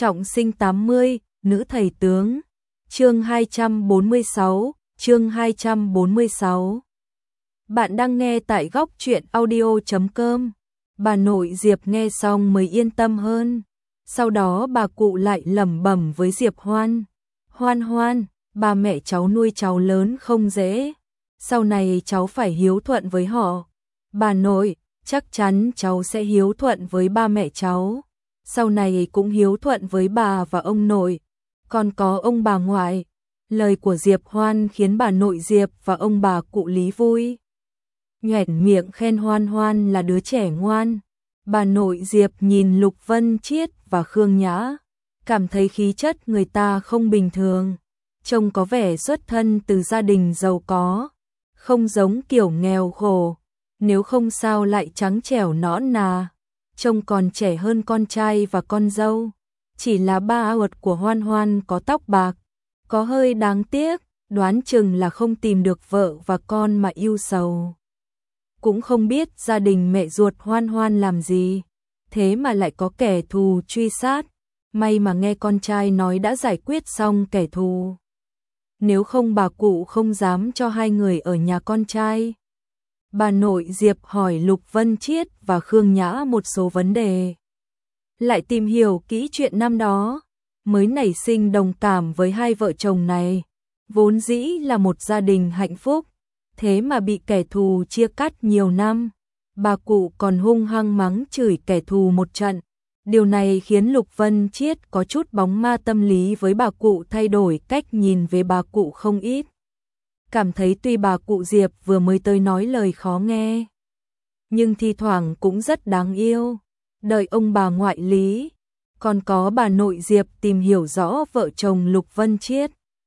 Trọng sinh 80, nữ thầy tướng. Chương 246, chương 246. Bạn đang nghe tại góc truyện audio.com. Bà nội Diệp nghe xong mới yên tâm hơn. Sau đó bà cụ lại lẩm bẩm với Diệp Hoan. Hoan Hoan, ba mẹ cháu nuôi cháu lớn không dễ. Sau này cháu phải hiếu thuận với họ. Bà nội, chắc chắn cháu sẽ hiếu thuận với ba mẹ cháu. Sau này cũng hiếu thuận với bà và ông nội. Còn có ông bà ngoại. Lời của Diệp Hoan khiến bà nội Diệp và ông bà cụ Lý vui. Nhoẻn miệng khen Hoan Hoan là đứa trẻ ngoan. Bà nội Diệp nhìn Lục Vân Chiết và Khương Nhã, cảm thấy khí chất người ta không bình thường. Trông có vẻ xuất thân từ gia đình giàu có, không giống kiểu nghèo khổ, nếu không sao lại trắng trẻo nõn nà. Trông còn trẻ hơn con trai và con dâu. Chỉ là ba uất của Hoan Hoan có tóc bạc, có hơi đáng tiếc, đoán chừng là không tìm được vợ và con mà yêu sầu. Cũng không biết gia đình mẹ ruột Hoan Hoan làm gì, thế mà lại có kẻ thù truy sát. May mà nghe con trai nói đã giải quyết xong kẻ thù. Nếu không bà cụ không dám cho hai người ở nhà con trai. Bà nội Diệp hỏi Lục Vân Chiết và Khương Nhã một số vấn đề. Lại tìm hiểu kỹ chuyện năm đó, mới nảy sinh đồng cảm với hai vợ chồng này. Vốn dĩ là một gia đình hạnh phúc, thế mà bị kẻ thù chia cắt nhiều năm. Bà cụ còn hung hăng mắng chửi kẻ thù một trận. Điều này khiến Lục Vân Chiết có chút bóng ma tâm lý với bà cụ, thay đổi cách nhìn về bà cụ không ít. Cảm thấy tuy bà cụ Diệp vừa mới tới nói lời khó nghe, nhưng thi thoảng cũng rất đáng yêu. Đợi ông bà ngoại Lý, còn có bà nội Diệp tìm hiểu rõ vợ chồng Lục Vân Chiết.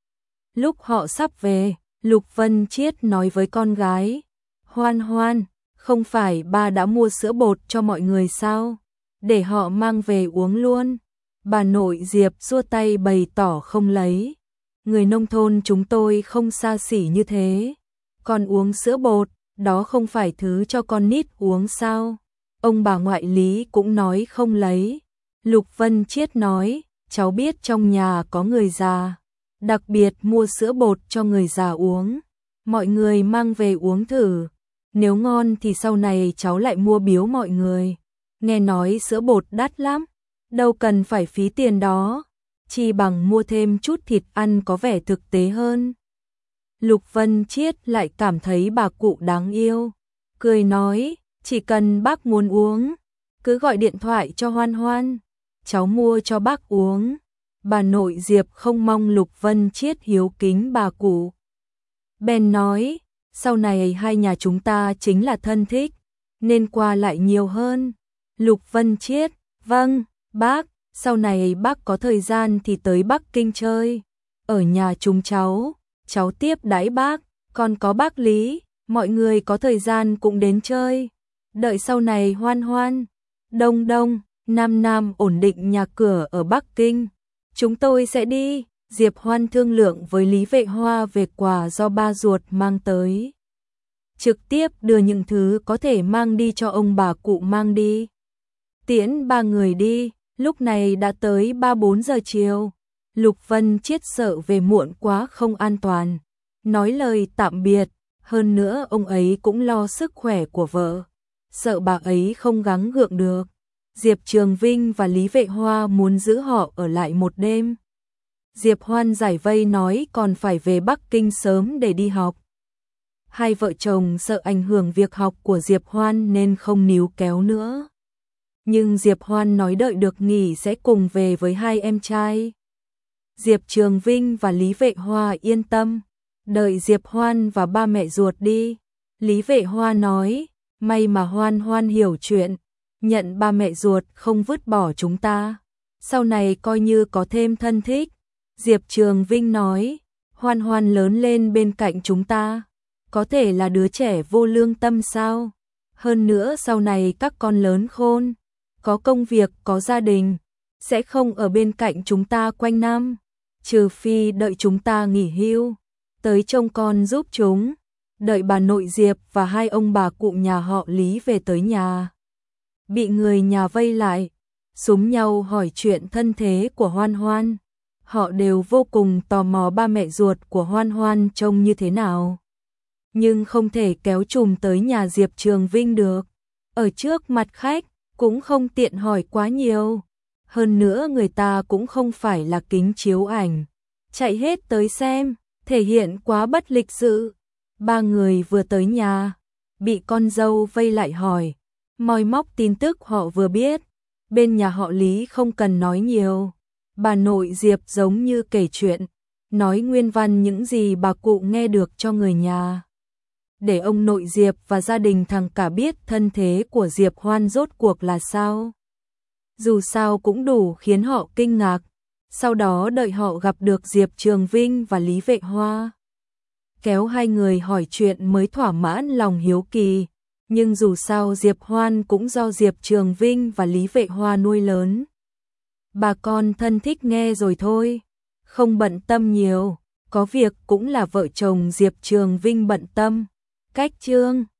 Lúc họ sắp về, Lục Vân Chiết nói với con gái, Hoan Hoan, không phải ba đã mua sữa bột cho mọi người sao? Để họ mang về uống luôn. Bà nội Diệp xua tay bày tỏ không lấy. Người nông thôn chúng tôi không xa xỉ như thế. Còn uống sữa bột, đó không phải thứ cho con nít uống sao? Ông bà ngoại Lý cũng nói không lấy. Lục Vân Chiết nói, cháu biết trong nhà có người già, đặc biệt mua sữa bột cho người già uống. Mọi người mang về uống thử. Nếu ngon thì sau này cháu lại mua biếu mọi người. Nghe nói sữa bột đắt lắm, đâu cần phải phí tiền đó, chỉ bằng mua thêm chút thịt ăn có vẻ thực tế hơn. Lục Vân Chiết lại cảm thấy bà cụ đáng yêu, cười nói, chỉ cần bác muốn uống, cứ gọi điện thoại cho Hoan Hoan, cháu mua cho bác uống. Bà nội Diệp không mong Lục Vân Chiết hiếu kính bà cụ. Ben nói, sau này hai nhà chúng ta chính là thân thích, nên qua lại nhiều hơn. Lục Vân Chiết, vâng, bác, sau này bác có thời gian thì tới Bắc Kinh chơi. Ở nhà chúng cháu tiếp đãi bác, còn có bác Lý, mọi người có thời gian cũng đến chơi. Đợi sau này Hoan Hoan, Đông Đông, Nam Nam ổn định nhà cửa ở Bắc Kinh, chúng tôi sẽ đi. Diệp Hoan thương lượng với Lý Vệ Hoa về quà do ba ruột mang tới. Trực tiếp đưa những thứ có thể mang đi cho ông bà cụ mang đi. Tiễn ba người đi, lúc này đã tới 3-4 giờ chiều. Lục Vân Chiết sợ về muộn quá không an toàn, nói lời tạm biệt. Hơn nữa ông ấy cũng lo sức khỏe của vợ, sợ bà ấy không gắng gượng được. Diệp Trường Vinh và Lý Vệ Hoa muốn giữ họ ở lại một đêm. Diệp Hoan giải vây nói còn phải về Bắc Kinh sớm để đi học. Hai vợ chồng sợ ảnh hưởng việc học của Diệp Hoan nên không níu kéo nữa. Nhưng Diệp Hoan nói đợi được nghỉ sẽ cùng về với hai em trai. Diệp Trường Vinh và Lý Vệ Hoa yên tâm, đợi Diệp Hoan và ba mẹ ruột đi. Lý Vệ Hoa nói, may mà Hoan Hoan hiểu chuyện, nhận ba mẹ ruột không vứt bỏ chúng ta, sau này coi như có thêm thân thích. Diệp Trường Vinh nói, Hoan Hoan lớn lên bên cạnh chúng ta, có thể là đứa trẻ vô lương tâm sao? Hơn nữa sau này các con lớn khôn, có công việc, có gia đình, sẽ không ở bên cạnh chúng ta quanh năm, trừ phi đợi chúng ta nghỉ hưu, tới trông con giúp chúng. Đợi bà nội Diệp và hai ông bà cụ nhà họ Lý về tới nhà, bị người nhà vây lại. xúm nhau hỏi chuyện thân thế của Hoan Hoan. Họ đều vô cùng tò mò ba mẹ ruột của Hoan Hoan trông như thế nào. Nhưng không thể kéo trùm tới nhà Diệp Trường Vinh được. Ở trước mặt khách, cũng không tiện hỏi quá nhiều. Hơn nữa người ta cũng không phải là kính chiếu ảnh. Chạy hết tới xem, thể hiện quá bất lịch sự. Ba người vừa tới nhà, bị con dâu vây lại hỏi. Moi móc tin tức họ vừa biết. Bên nhà họ Lý không cần nói nhiều. Bà nội Diệp giống như kể chuyện, nói nguyên văn những gì bà cụ nghe được cho người nhà. Để ông nội Diệp và gia đình thằng cả biết thân thế của Diệp Hoan rốt cuộc là sao. Dù sao cũng đủ khiến họ kinh ngạc. Sau đó đợi họ gặp được Diệp Trường Vinh và Lý Vệ Hoa. Kéo hai người hỏi chuyện mới thỏa mãn lòng hiếu kỳ. Nhưng dù sao Diệp Hoan cũng do Diệp Trường Vinh và Lý Vệ Hoa nuôi lớn. Bà con thân thích nghe rồi thôi, không bận tâm nhiều, có việc cũng là vợ chồng Diệp Trường Vinh bận tâm. Cách chương